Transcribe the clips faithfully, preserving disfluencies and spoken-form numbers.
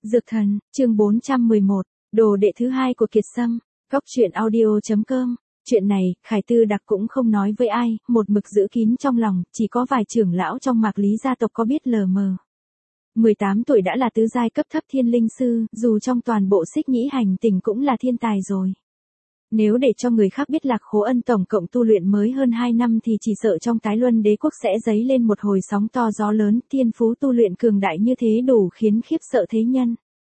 Dược thần, chương bốn trăm mười một, đồ đệ thứ hai của Kiệt Sâm, góc truyện audio.com. Chuyện này, Khải Tư Đặc cũng không nói với ai, một mực giữ kín trong lòng, chỉ có vài trưởng lão trong Mạc Lý gia tộc có biết lờ mờ. mười tám tuổi đã là tứ giai cấp thấp thiên linh sư, dù trong toàn bộ Xích Nhĩ hành tỉnh cũng là thiên tài rồi. Nếu để cho người khác biết Lạc Khố Ân tổng cộng tu luyện mới hơn hai năm thì chỉ sợ trong Tái Luân Đế quốc sẽ dấy lên một hồi sóng to gió lớn, thiên phú tu luyện cường đại như thế đủ khiến khiếp sợ thế nhân.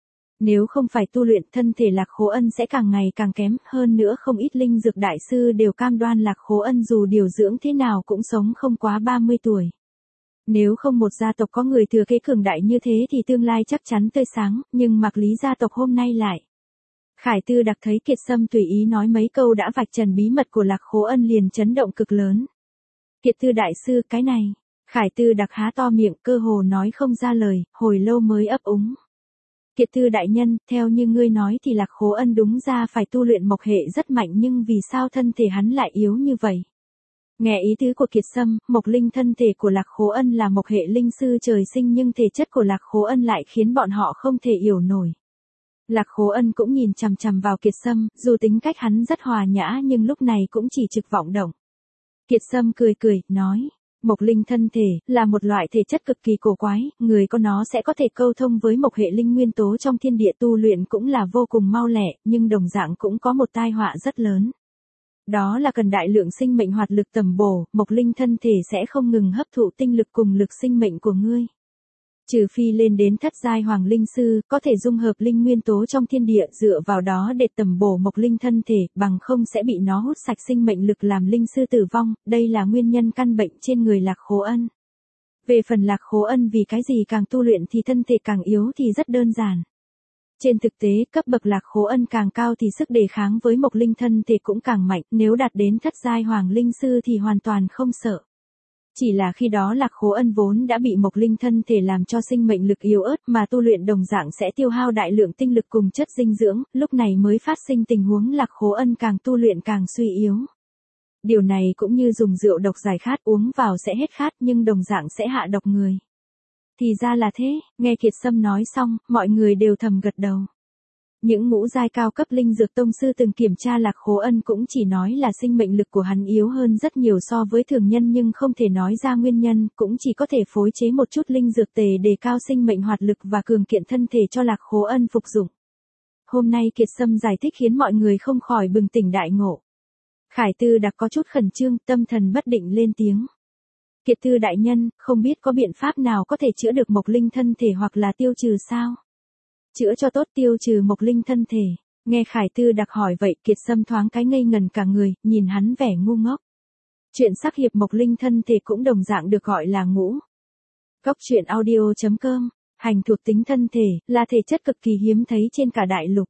Nếu không phải tu luyện, thân thể Lạc Khố Ân sẽ càng ngày càng kém, hơn nữa không ít linh dược đại sư đều cam đoan Lạc Khố Ân dù điều dưỡng thế nào cũng sống không quá ba mươi tuổi. Nếu không một gia tộc có người thừa kế cường đại như thế thì tương lai chắc chắn tươi sáng, nhưng Mạc Lý gia tộc hôm nay lại. Khải Tư Đặc thấy Kiệt Sâm tùy ý nói mấy câu đã vạch trần bí mật của Lạc Khố Ân liền chấn động cực lớn. Kiệt Tư đại sư, cái này. Khải Tư Đặc há to miệng, cơ hồ nói không ra lời, hồi lâu mới ấp úng. Kiệt Tư đại nhân, theo như ngươi nói thì Lạc Khố Ân đúng ra phải tu luyện mộc hệ rất mạnh, nhưng vì sao thân thể hắn lại yếu như vậy? Nghe ý tứ của Kiệt Sâm, mộc linh thân thể của Lạc Khố Ân là mộc hệ linh sư trời sinh, nhưng thể chất của Lạc Khố Ân lại khiến bọn họ không thể hiểu nổi. Lạc Khố Ân cũng nhìn chằm chằm vào Kiệt Sâm, dù tính cách hắn rất hòa nhã nhưng lúc này cũng chỉ trực vọng động. Kiệt Sâm cười cười, nói, mộc linh thân thể là một loại thể chất cực kỳ cổ quái, người có nó sẽ có thể câu thông với mộc hệ linh nguyên tố trong thiên địa, tu luyện cũng là vô cùng mau lẹ, nhưng đồng dạng cũng có một tai họa rất lớn. Đó là cần đại lượng sinh mệnh hoạt lực tầm bổ, mộc linh thân thể sẽ không ngừng hấp thụ tinh lực cùng lực sinh mệnh của ngươi. Trừ phi lên đến thất giai hoàng linh sư, có thể dung hợp linh nguyên tố trong thiên địa dựa vào đó để tầm bổ mộc linh thân thể, bằng không sẽ bị nó hút sạch sinh mệnh lực làm linh sư tử vong, đây là nguyên nhân căn bệnh trên người Lạc Khố Ân. Về phần Lạc Khố Ân vì cái gì càng tu luyện thì thân thể càng yếu thì rất đơn giản. Trên thực tế, cấp bậc Lạc Khố Ân càng cao thì sức đề kháng với mộc linh thân thể cũng càng mạnh, nếu đạt đến thất giai hoàng linh sư thì hoàn toàn không sợ. Chỉ là khi đó Lạc Khố Ân vốn đã bị mộc linh thân thể làm cho sinh mệnh lực yếu ớt, mà tu luyện đồng dạng sẽ tiêu hao đại lượng tinh lực cùng chất dinh dưỡng, lúc này mới phát sinh tình huống Lạc Khố Ân càng tu luyện càng suy yếu. Điều này cũng như dùng rượu độc giải khát, uống vào sẽ hết khát nhưng đồng dạng sẽ hạ độc người. Thì ra là thế, nghe Kiệt Sâm nói xong, mọi người đều thầm gật đầu. Những ngũ giai cao cấp linh dược tông sư từng kiểm tra Lạc Khố Ân cũng chỉ nói là sinh mệnh lực của hắn yếu hơn rất nhiều so với thường nhân, nhưng không thể nói ra nguyên nhân, cũng chỉ có thể phối chế một chút linh dược tề đề cao sinh mệnh hoạt lực và cường kiện thân thể cho Lạc Khố Ân phục dụng. Hôm nay Kiệt Sâm giải thích khiến mọi người không khỏi bừng tỉnh đại ngộ. Khải Tư Đặc có chút khẩn trương, tâm thần bất định lên tiếng. Kiệt Tư đại nhân, không biết có biện pháp nào có thể chữa được mộc linh thân thể hoặc là tiêu trừ sao? Chữa cho tốt tiêu trừ mộc linh thân thể. Nghe Khải Tư Đặc hỏi vậy, Kiệt Sâm thoáng cái ngây ngần cả người, nhìn hắn vẻ ngu ngốc. Chuyện sắc hiệp mộc linh thân thể cũng đồng dạng được gọi là ngũ. Góc truyện audio.com. Hành thuộc tính thân thể là thể chất cực kỳ hiếm thấy trên cả đại lục.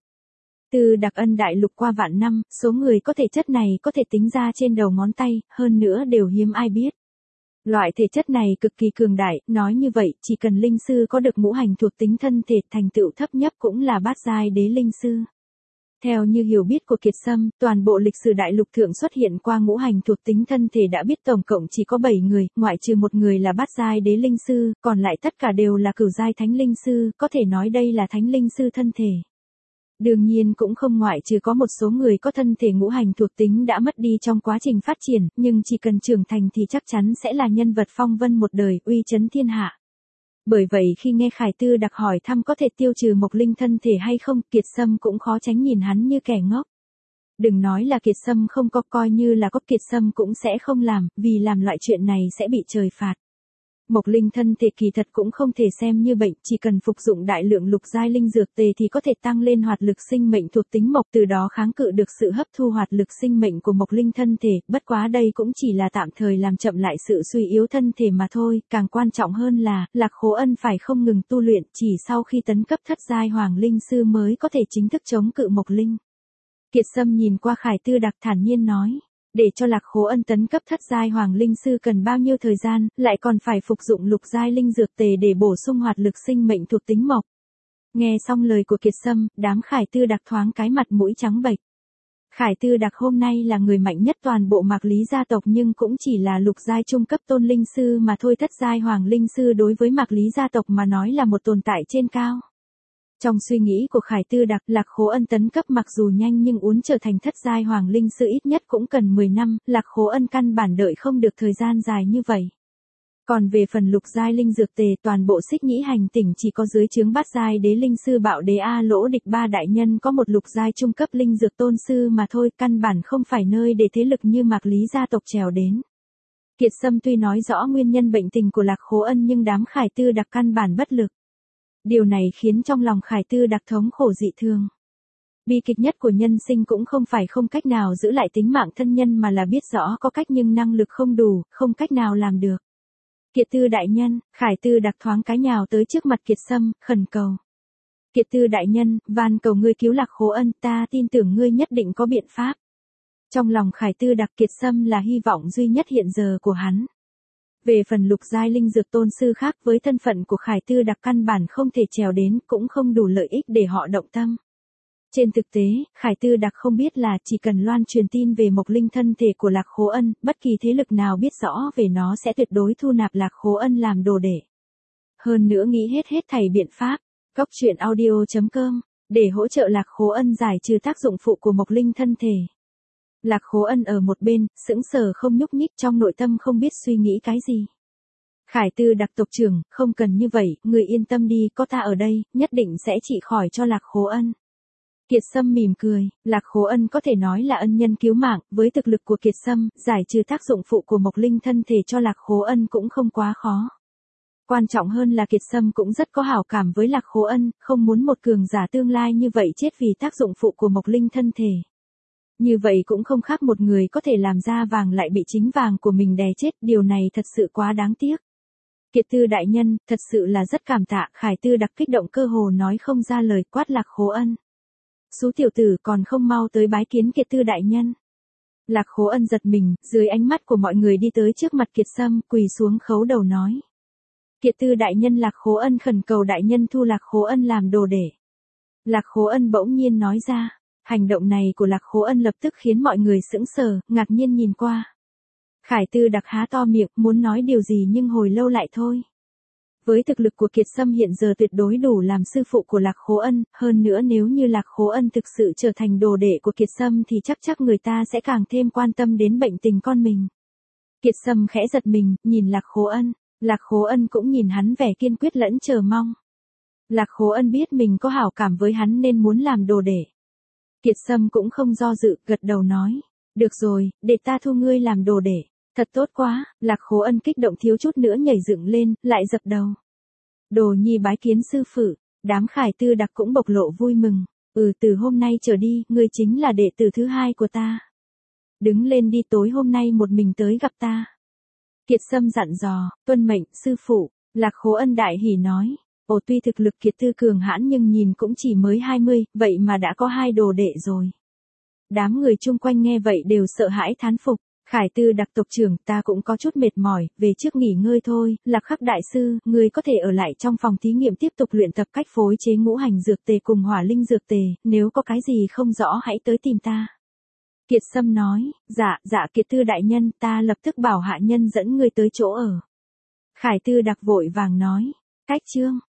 Từ Đặc Ân đại lục qua vạn năm, số người có thể chất này có thể tính ra trên đầu ngón tay, hơn nữa đều hiếm ai biết. Loại thể chất này cực kỳ cường đại, nói như vậy, chỉ cần linh sư có được ngũ hành thuộc tính thân thể, thành tựu thấp nhất cũng là bát giai đế linh sư. Theo như hiểu biết của Kiệt Sâm, toàn bộ lịch sử đại lục thượng xuất hiện qua ngũ hành thuộc tính thân thể đã biết tổng cộng chỉ có bảy người, ngoại trừ một người là bát giai đế linh sư, còn lại tất cả đều là cửu giai thánh linh sư, có thể nói đây là thánh linh sư thân thể. Đương nhiên cũng không ngoại trừ có một số người có thân thể ngũ hành thuộc tính đã mất đi trong quá trình phát triển, nhưng chỉ cần trưởng thành thì chắc chắn sẽ là nhân vật phong vân một đời, uy chấn thiên hạ. Bởi vậy khi nghe Khải Tư Đặc hỏi thăm có thể tiêu trừ mộc linh thân thể hay không, Kiệt Sâm cũng khó tránh nhìn hắn như kẻ ngốc. Đừng nói là Kiệt Sâm không có, coi như là có Kiệt Sâm cũng sẽ không làm, vì làm loại chuyện này sẽ bị trời phạt. Mộc linh thân thể kỳ thật cũng không thể xem như bệnh, chỉ cần phục dụng đại lượng lục giai linh dược tề thì có thể tăng lên hoạt lực sinh mệnh thuộc tính mộc, từ đó kháng cự được sự hấp thu hoạt lực sinh mệnh của mộc linh thân thể, bất quá đây cũng chỉ là tạm thời làm chậm lại sự suy yếu thân thể mà thôi, càng quan trọng hơn là, Lạc Khố Ân phải không ngừng tu luyện, chỉ sau khi tấn cấp thất giai hoàng linh sư mới có thể chính thức chống cự mộc linh. Kiệt Sâm nhìn qua Khải Tư Đặc thản nhiên nói. Để cho Lạc Khố Ân tấn cấp thất giai hoàng linh sư cần bao nhiêu thời gian, lại còn phải phục dụng lục giai linh dược tề để bổ sung hoạt lực sinh mệnh thuộc tính mộc. Nghe xong lời của Kiệt Sâm, đám Khải Tư Đặc thoáng cái mặt mũi trắng bệch. Khải Tư Đặc hôm nay là người mạnh nhất toàn bộ Mạc Lý gia tộc, nhưng cũng chỉ là lục giai trung cấp tôn linh sư mà thôi, thất giai hoàng linh sư đối với Mạc Lý gia tộc mà nói là một tồn tại trên cao. Trong suy nghĩ của Khải Tư Đặc, Lạc Khố Ân tấn cấp mặc dù nhanh nhưng muốn trở thành thất giai hoàng linh sư ít nhất cũng cần mười năm, Lạc Khố Ân căn bản đợi không được thời gian dài như vậy. Còn về phần lục giai linh dược tề, toàn bộ Xích Nhĩ hành tỉnh chỉ có dưới trướng bát giai đế linh sư Bạo Đế A Lỗ Địch ba đại nhân có một lục giai trung cấp linh dược tôn sư mà thôi, căn bản không phải nơi để thế lực như Mạc Lý gia tộc trèo đến. Kiệt Sâm tuy nói rõ nguyên nhân bệnh tình của Lạc Khố Ân nhưng đám Khải Tư Đặc căn bản bất lực. Điều này khiến trong lòng Khải Tư Đặc thống khổ dị thường. Bi kịch nhất của nhân sinh cũng không phải không cách nào giữ lại tính mạng thân nhân mà là biết rõ có cách nhưng năng lực không đủ, không cách nào làm được. Kiệt Tư đại nhân, Khải Tư Đặc thoáng cái nhào tới trước mặt Kiệt Sâm, khẩn cầu. Kiệt Tư đại nhân, van cầu ngươi cứu Lạc Khố Ân, ta tin tưởng ngươi nhất định có biện pháp. Trong lòng Khải Tư Đặc, Kiệt Sâm là hy vọng duy nhất hiện giờ của hắn. Về phần lục giai linh dược tôn sư khác, với thân phận của Khải Tư Đặc căn bản không thể trèo đến, cũng không đủ lợi ích để họ động tâm. Trên thực tế, Khải Tư Đặc không biết là chỉ cần loan truyền tin về mộc linh thân thể của Lạc Khố Ân, bất kỳ thế lực nào biết rõ về nó sẽ tuyệt đối thu nạp Lạc Khố Ân làm đồ đệ. Hơn nữa nghĩ hết hết thảy biện pháp, Góc Truyện Audio chấm com, để hỗ trợ Lạc Khố Ân giải trừ tác dụng phụ của mộc linh thân thể. Lạc Khố Ân ở một bên, sững sờ không nhúc nhích, trong nội tâm không biết suy nghĩ cái gì. Khải Tư Đặc tộc trưởng, không cần như vậy, người yên tâm đi, có ta ở đây, nhất định sẽ trị khỏi cho Lạc Khố Ân. Kiệt Sâm mỉm cười, Lạc Khố Ân có thể nói là ân nhân cứu mạng, với thực lực của Kiệt Sâm, giải trừ tác dụng phụ của mộc linh thân thể cho Lạc Khố Ân cũng không quá khó. Quan trọng hơn là Kiệt Sâm cũng rất có hảo cảm với Lạc Khố Ân, không muốn một cường giả tương lai như vậy chết vì tác dụng phụ của mộc linh thân thể. Như vậy cũng không khác một người có thể làm ra vàng lại bị chính vàng của mình đè chết, điều này thật sự quá đáng tiếc. Kiệt Tư đại nhân, thật sự là rất cảm tạ, Khải Tư Đặc kích động cơ hồ nói không ra lời, quát Lạc Khố Ân. Xú tiểu tử, còn không mau tới bái kiến Kiệt Tư đại nhân. Lạc Khố Ân giật mình, dưới ánh mắt của mọi người đi tới trước mặt Kiệt Sâm, quỳ xuống khấu đầu nói. Kiệt Tư đại nhân, Lạc Khố Ân khẩn cầu đại nhân thu Lạc Khố Ân làm đồ đệ. Lạc Khố Ân bỗng nhiên nói ra. Hành động này của Lạc Khố Ân lập tức khiến mọi người sững sờ, ngạc nhiên nhìn qua. Khải Tư Đặc há to miệng, muốn nói điều gì nhưng hồi lâu lại thôi. Với thực lực của Kiệt Sâm hiện giờ tuyệt đối đủ làm sư phụ của Lạc Khố Ân, hơn nữa nếu như Lạc Khố Ân thực sự trở thành đồ đệ của Kiệt Sâm thì chắc chắc người ta sẽ càng thêm quan tâm đến bệnh tình con mình. Kiệt Sâm khẽ giật mình, nhìn Lạc Khố Ân, Lạc Khố Ân cũng nhìn hắn vẻ kiên quyết lẫn chờ mong. Lạc Khố Ân biết mình có hảo cảm với hắn nên muốn làm đồ đệ. Kiệt Sâm cũng không do dự, gật đầu nói. Được rồi, để ta thu ngươi làm đồ đệ. Thật tốt quá, Lạc Khố Ân kích động thiếu chút nữa nhảy dựng lên, lại dập đầu. Đồ nhi bái kiến sư phụ, đám Khải Tư Đặc cũng bộc lộ vui mừng. Ừ, từ hôm nay trở đi, ngươi chính là đệ tử thứ hai của ta. Đứng lên đi, tối hôm nay một mình tới gặp ta. Kiệt Sâm dặn dò, tuân mệnh, sư phụ. Lạc Khố Ân đại hỉ nói. Ồ, tuy thực lực Kiệt Tư cường hãn nhưng nhìn cũng chỉ mới hai mươi, vậy mà đã có hai đồ đệ rồi. Đám người chung quanh nghe vậy đều sợ hãi thán phục. Khải Tư Đặc tộc trưởng, ta cũng có chút mệt mỏi, về trước nghỉ ngơi thôi. Lạc Khắc đại sư, ngươi có thể ở lại trong phòng thí nghiệm tiếp tục luyện tập cách phối chế ngũ hành dược tề cùng hỏa linh dược tề, nếu có cái gì không rõ hãy tới tìm ta. Kiệt Sâm nói, dạ, dạ Kiệt Tư đại nhân, ta lập tức bảo hạ nhân dẫn ngươi tới chỗ ở. Khải Tư Đặc vội vàng nói, cách chương.